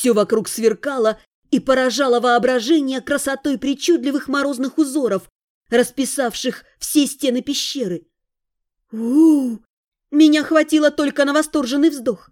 Все вокруг сверкало и поражало воображение красотой причудливых морозных узоров, расписавших все стены пещеры. у Меня хватило только на восторженный вздох.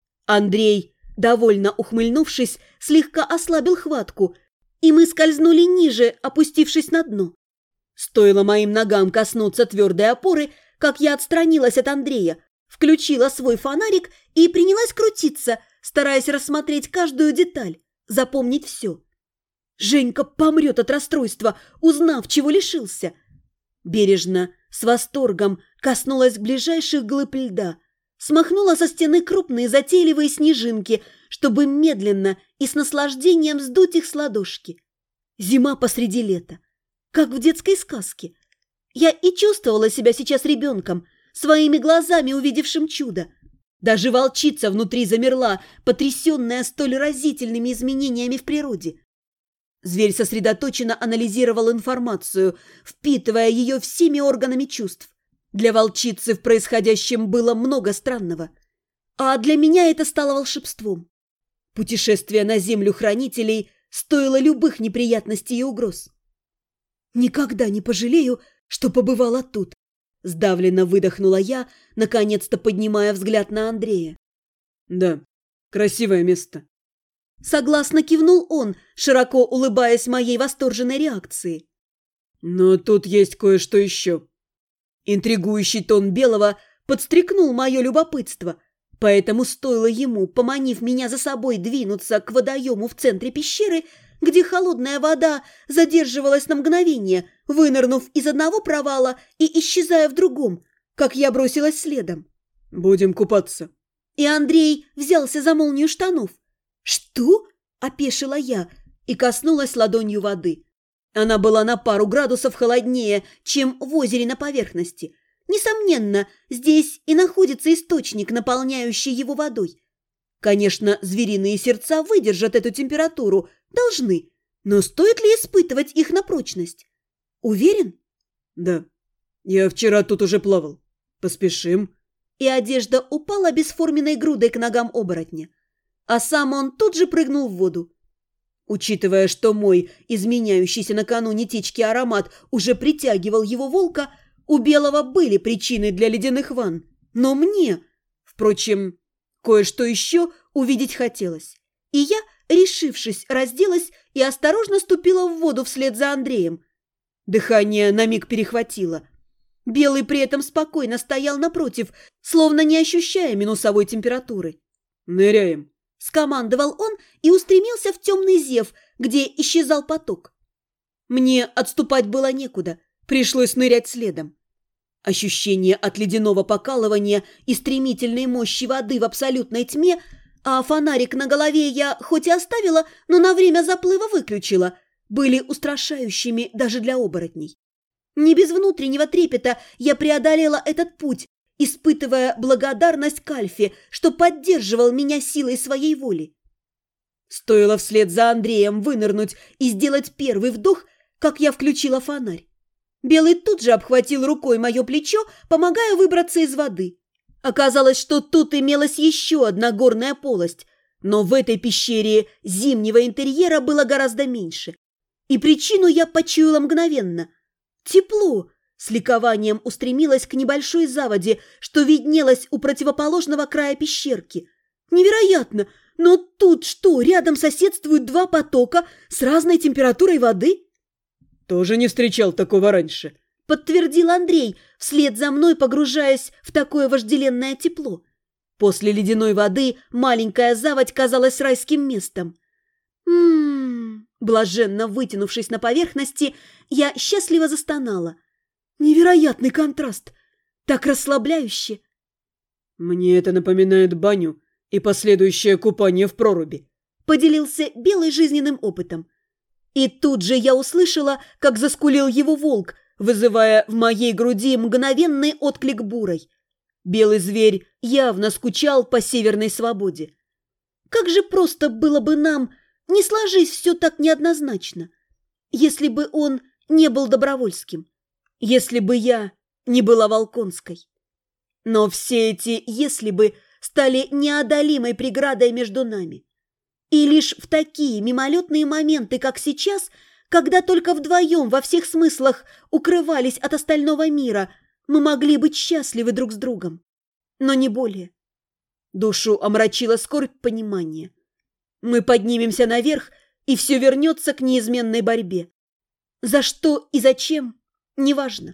Андрей, довольно ухмыльнувшись, слегка ослабил хватку, и мы скользнули ниже, опустившись на дно. Стоило моим ногам коснуться твердой опоры, как я отстранилась от Андрея, включила свой фонарик и принялась крутиться, стараясь рассмотреть каждую деталь, запомнить все. Женька помрет от расстройства, узнав, чего лишился. Бережно, с восторгом коснулась ближайших глыб льда, смахнула со стены крупные затейливые снежинки, чтобы медленно и с наслаждением сдуть их с ладошки. Зима посреди лета, как в детской сказке. Я и чувствовала себя сейчас ребенком, своими глазами увидевшим чудо. Даже волчица внутри замерла, потрясенная столь разительными изменениями в природе. Зверь сосредоточенно анализировал информацию, впитывая ее всеми органами чувств. Для волчицы в происходящем было много странного, а для меня это стало волшебством. Путешествие на землю хранителей стоило любых неприятностей и угроз. «Никогда не пожалею, что побывала тут», — сдавленно выдохнула я, наконец-то поднимая взгляд на Андрея. «Да, красивое место». Согласно кивнул он, широко улыбаясь моей восторженной реакции. «Но тут есть кое-что еще». Интригующий тон Белого подстрекнул мое любопытство, поэтому стоило ему, поманив меня за собой, двинуться к водоему в центре пещеры, где холодная вода задерживалась на мгновение, вынырнув из одного провала и исчезая в другом, как я бросилась следом. «Будем купаться». И Андрей взялся за молнию штанов. «Что?» – опешила я и коснулась ладонью воды. Она была на пару градусов холоднее, чем в озере на поверхности. Несомненно, здесь и находится источник, наполняющий его водой. Конечно, звериные сердца выдержат эту температуру, должны, но стоит ли испытывать их на прочность? Уверен? «Да, я вчера тут уже плавал. Поспешим». И одежда упала бесформенной грудой к ногам оборотня, а сам он тут же прыгнул в воду. Учитывая, что мой изменяющийся накануне течки аромат уже притягивал его волка, у Белого были причины для ледяных ванн, но мне, впрочем, кое-что еще увидеть хотелось. И я, решившись, разделась и осторожно ступила в воду вслед за Андреем. Дыхание на миг перехватило. Белый при этом спокойно стоял напротив, словно не ощущая минусовой температуры. «Ныряем», — скомандовал он и устремился в темный зев, где исчезал поток. Мне отступать было некуда, пришлось нырять следом. Ощущение от ледяного покалывания и стремительной мощи воды в абсолютной тьме, а фонарик на голове я хоть и оставила, но на время заплыва выключила, были устрашающими даже для оборотней. Не без внутреннего трепета я преодолела этот путь, испытывая благодарность к Альфе, что поддерживал меня силой своей воли. Стоило вслед за Андреем вынырнуть и сделать первый вдох, как я включила фонарь. Белый тут же обхватил рукой мое плечо, помогая выбраться из воды. Оказалось, что тут имелась еще одна горная полость, но в этой пещере зимнего интерьера было гораздо меньше. И причину я почуяла мгновенно. Тепло. С ликованием устремилась к небольшой заводе, что виднелась у противоположного края пещерки. Невероятно! Но тут что, рядом соседствуют два потока с разной температурой воды? «Тоже не встречал такого раньше», — подтвердил Андрей, вслед за мной погружаясь в такое вожделенное тепло. После ледяной воды маленькая заводь казалась райским местом. Блаженно вытянувшись на поверхности, я счастливо застонала. Невероятный контраст! Так расслабляюще! «Мне это напоминает баню и последующее купание в проруби», — поделился Белый жизненным опытом. И тут же я услышала, как заскулил его волк, вызывая в моей груди мгновенный отклик бурой. Белый зверь явно скучал по северной свободе. Как же просто было бы нам, не сложись все так неоднозначно, если бы он не был Добровольским, если бы я не была Волконской. Но все эти «если бы» стали неодолимой преградой между нами. И лишь в такие мимолетные моменты, как сейчас, когда только вдвоем во всех смыслах укрывались от остального мира, мы могли быть счастливы друг с другом. Но не более. Душу омрачила скорбь понимания. Мы поднимемся наверх, и все вернется к неизменной борьбе. За что и зачем – неважно.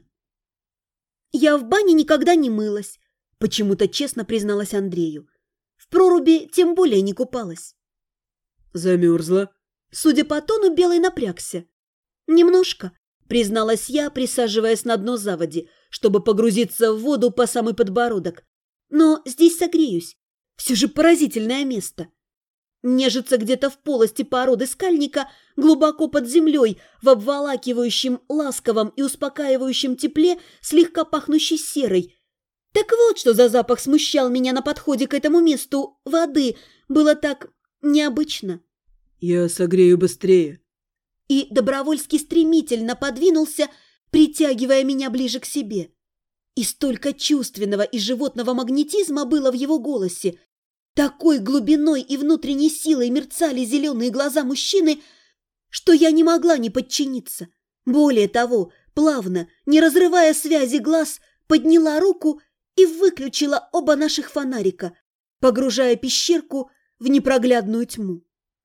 Я в бане никогда не мылась, почему-то честно призналась Андрею. В проруби тем более не купалась. Замерзла? Судя по тону, Белый напрягся. Немножко, призналась я, присаживаясь на дно заводи, чтобы погрузиться в воду по самый подбородок. Но здесь согреюсь. Все же поразительное место. Нежиться где-то в полости породы скальника, глубоко под землей, в обволакивающем, ласковом и успокаивающем тепле, слегка пахнущей серой. Так вот, что за запах смущал меня на подходе к этому месту воды. Было так необычно. Я согрею быстрее. И Добровольский стремительно подвинулся, притягивая меня ближе к себе. И столько чувственного и животного магнетизма было в его голосе. Такой глубиной и внутренней силой мерцали зеленые глаза мужчины, что я не могла не подчиниться. Более того, плавно, не разрывая связи глаз, подняла руку и выключила оба наших фонарика, погружая пещерку в непроглядную тьму.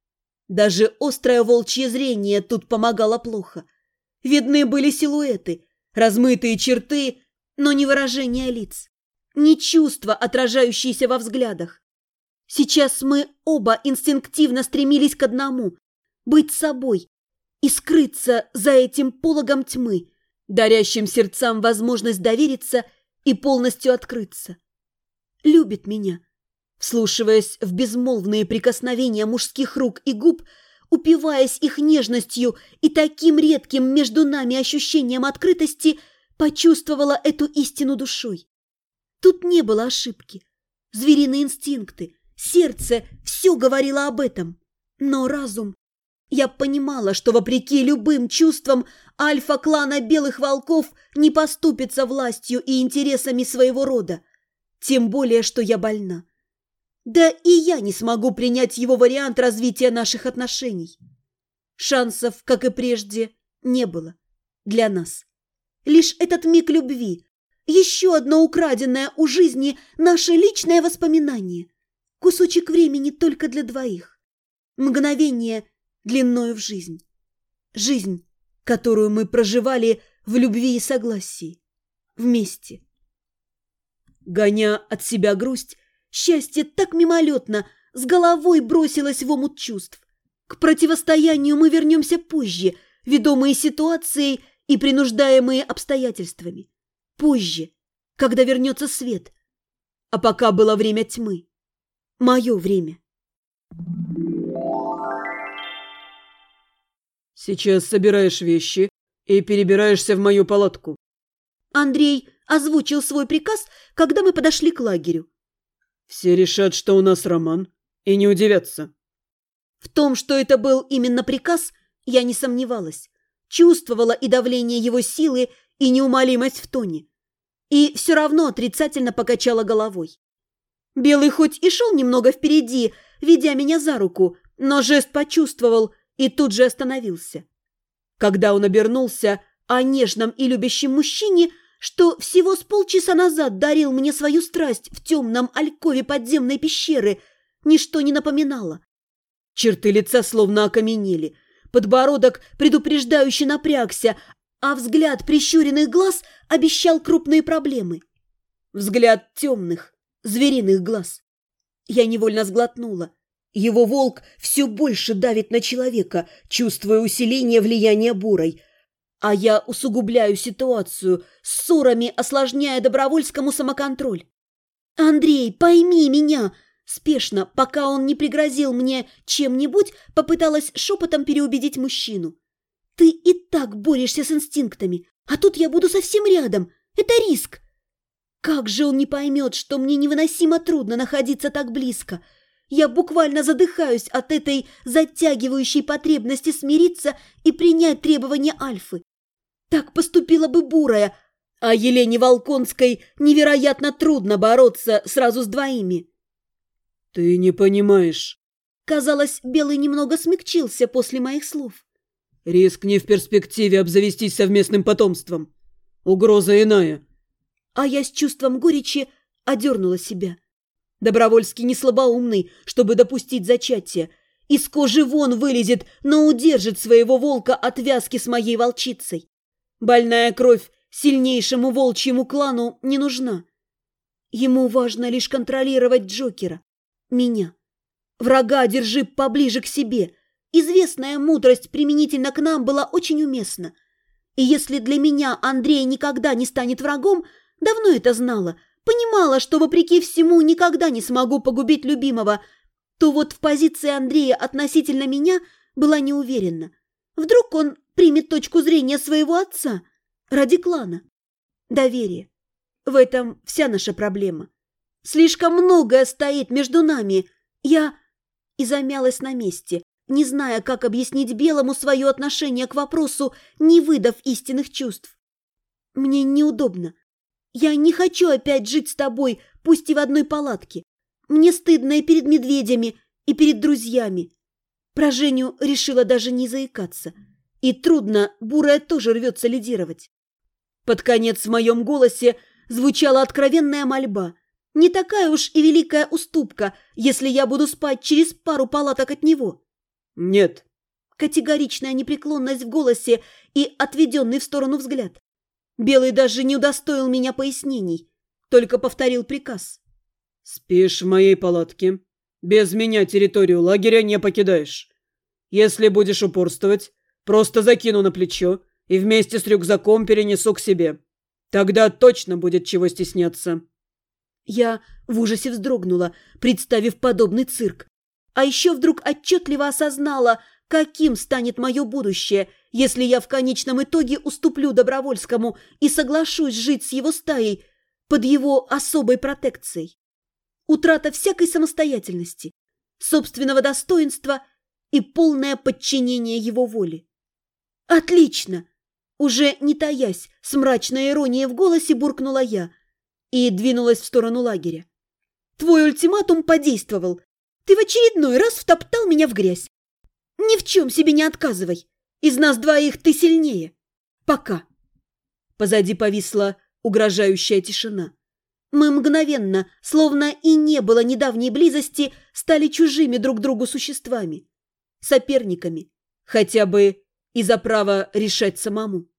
Даже острое волчье зрение тут помогало плохо. Видны были силуэты, размытые черты, но не выражение лиц, не чувства, отражающиеся во взглядах. Сейчас мы оба инстинктивно стремились к одному – быть собой и скрыться за этим пологом тьмы, дарящим сердцам возможность довериться и полностью открыться. Любит меня, вслушиваясь в безмолвные прикосновения мужских рук и губ, упиваясь их нежностью и таким редким между нами ощущением открытости, почувствовала эту истину душой. Тут не было ошибки. Звериные инстинкты, сердце – все говорило об этом. Но разум... Я понимала, что вопреки любым чувствам альфа-клана Белых Волков не поступится властью и интересами своего рода. Тем более, что я больна. Да и я не смогу принять его вариант развития наших отношений. Шансов, как и прежде, не было для нас. Лишь этот миг любви, еще одно украденное у жизни наше личное воспоминание. Кусочек времени только для двоих. Мгновение длиною в жизнь. Жизнь, которую мы проживали в любви и согласии. Вместе. Гоня от себя грусть, счастье так мимолетно с головой бросилось в омут чувств. К противостоянию мы вернемся позже, ведомые ситуацией и принуждаемые обстоятельствами. Позже, когда вернется свет. А пока было время тьмы. Мое время. Сейчас собираешь вещи и перебираешься в мою палатку. Андрей озвучил свой приказ, когда мы подошли к лагерю. Все решат, что у нас роман, и не удивятся. В том, что это был именно приказ, я не сомневалась. Чувствовала и давление его силы, и неумолимость в тоне. И все равно отрицательно покачала головой. Белый хоть и шел немного впереди, ведя меня за руку, но жест почувствовал и тут же остановился. Когда он обернулся о нежном и любящем мужчине, что всего с полчаса назад дарил мне свою страсть в темном алькове подземной пещеры, ничто не напоминало. Черты лица словно окаменели, подбородок предупреждающе напрягся, а взгляд прищуренных глаз обещал крупные проблемы. Взгляд темных, звериных глаз. Я невольно сглотнула. Его волк все больше давит на человека, чувствуя усиление влияния бурой. А я усугубляю ситуацию, ссорами осложняя Добровольскому самоконтроль. «Андрей, пойми меня!» Спешно, пока он не пригрозил мне чем-нибудь, попыталась шепотом переубедить мужчину. «Ты и так борешься с инстинктами, а тут я буду совсем рядом. Это риск!» Как же он не поймет, что мне невыносимо трудно находиться так близко? Я буквально задыхаюсь от этой затягивающей потребности смириться и принять требования Альфы. Так поступила бы Бурая, а Елене Волконской невероятно трудно бороться сразу с двоими. Ты не понимаешь. Казалось, Белый немного смягчился после моих слов. Рискни в перспективе обзавестись совместным потомством. Угроза иная. А я с чувством горечи одернула себя. Добровольский не слабоумный, чтобы допустить зачатие. Из кожи вон вылезет, но удержит своего волка от вязки с моей волчицей. Больная кровь сильнейшему волчьему клану не нужна. Ему важно лишь контролировать Джокера, меня. Врага держи поближе к себе. Известная мудрость применительно к нам была очень уместна. И если для меня Андрей никогда не станет врагом, давно это знала, понимала, что вопреки всему никогда не смогу погубить любимого, то вот в позиции Андрея относительно меня была не уверена. Вдруг он примет точку зрения своего отца ради клана. Доверие. В этом вся наша проблема. Слишком многое стоит между нами. Я и замялась на месте, не зная, как объяснить Белому свое отношение к вопросу, не выдав истинных чувств. Мне неудобно. Я не хочу опять жить с тобой, пусть и в одной палатке. Мне стыдно и перед медведями, и перед друзьями. Про Женю решила даже не заикаться. И трудно, Бурая тоже рвется лидировать. Под конец в моем голосе звучала откровенная мольба. Не такая уж и великая уступка, если я буду спать через пару палаток от него. Нет. Категоричная непреклонность в голосе и отведенный в сторону взгляд. Белый даже не удостоил меня пояснений, только повторил приказ. Спишь в моей палатке. Без меня территорию лагеря не покидаешь. Если будешь упорствовать, просто закину на плечо и вместе с рюкзаком перенесу к себе. Тогда точно будет чего стесняться. Я в ужасе вздрогнула, представив подобный цирк. А еще вдруг отчетливо осознала, каким станет мое будущее, если я в конечном итоге уступлю Добровольскому и соглашусь жить с его стаей под его особой протекцией. Утрата всякой самостоятельности, собственного достоинства и полное подчинение его воле. «Отлично!» Уже не таясь, с мрачной иронией в голосе буркнула я и двинулась в сторону лагеря. «Твой ультиматум подействовал. Ты в очередной раз втоптал меня в грязь. Ни в чем себе не отказывай. Из нас двоих ты сильнее. Пока». Позади повисла угрожающая тишина. Мы мгновенно, словно и не было недавней близости, стали чужими друг другу существами. Соперниками. Хотя бы и за право решать самому.